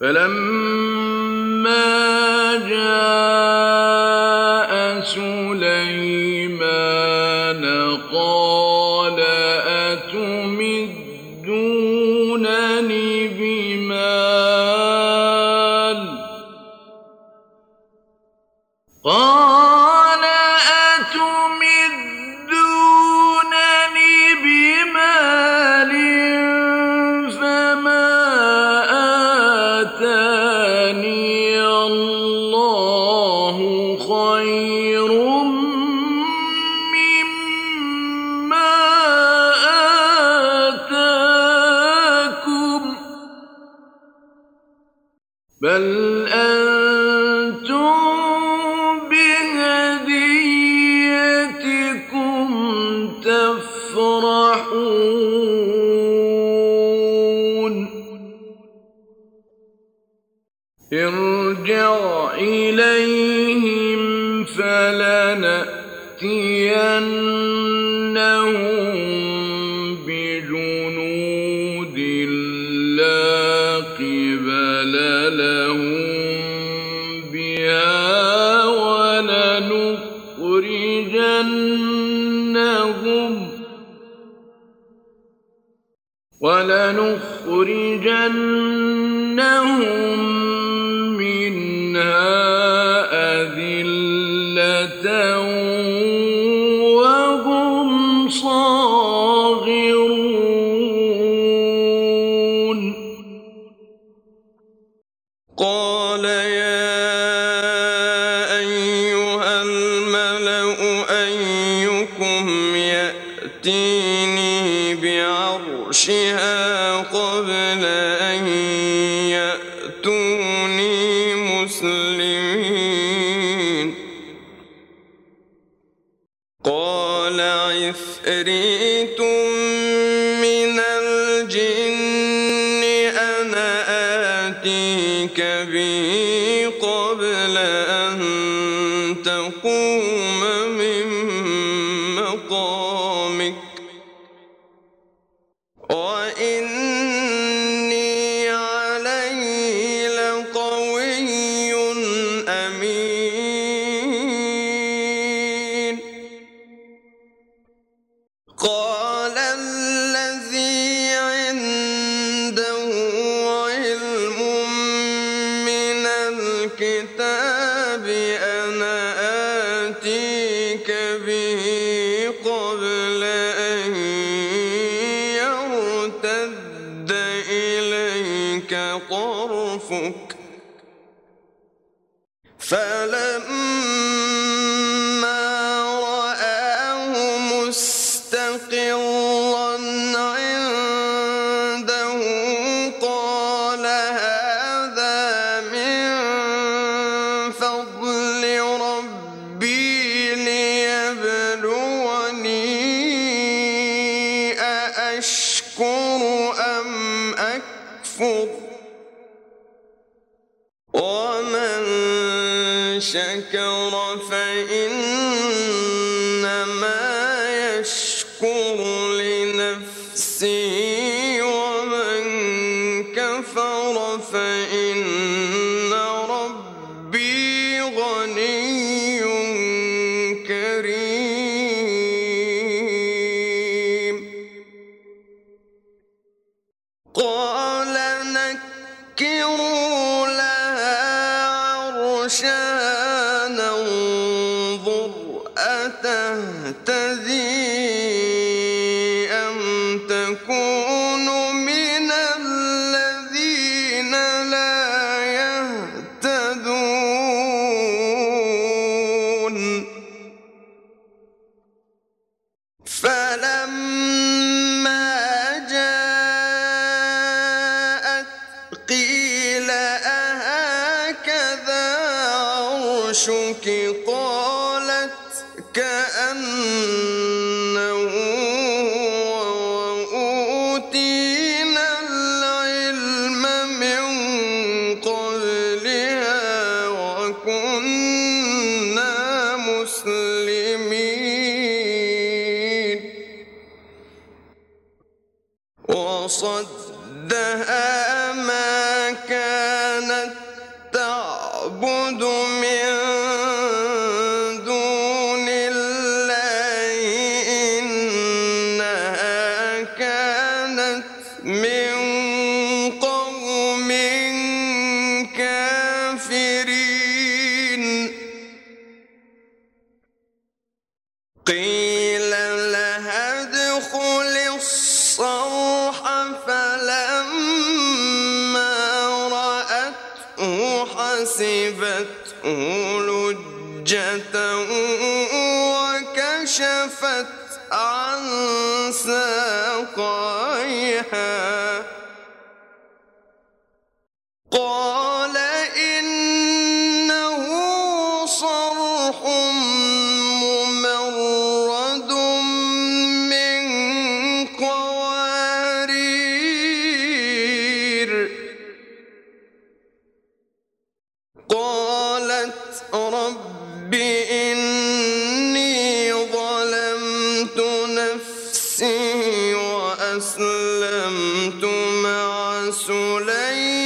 فلما جاء سليمان قال أتمدونني بمال فما آتاني الله خير مما آتاكم بل أنتم بهديتكم تفرحون ارجع إليهم فلنأتينهم بجنود لا قبل لهم بها ولنخرجنهم منها أذلة وهم صاغرون قال يا أيها الملأ أيكم يأتيني بعرشها قبل أن يأتوني مسلمين قال عفريت من الجن أنا آتيك به قبل أن تقوم من مقامك وإني عليه لقوي أمين قال الذي عنده علم من الكتاب أنا آتيك به قبل أن يرتد إليك طرفك فلما رآه مستقرا عنده قال هذا من فضل ربي ليبلوني أأشكر أم أكفر ومن شكر فإنما يشكر لنفسه ومن كفر فإن ربي غني كريم قال نكروا لها عرشها ننظر أتهتدي أم تكون من الذين لا يهتدون فلما جاءت قيل أهكذا عرشك قالت كأنه وأوتينا العلم من قبلها وكنا مسلمين وصدها ما كان تعبد من دون الله إنها كانت من قوم كافرين قيل لها ادخل الصرح فلما رأته حسبته لجة وكشفت عن ساقيها قال إنه صرح ممرد من قوارير قالت رب إني ظلمت نفسي وأسلمت مع سليمان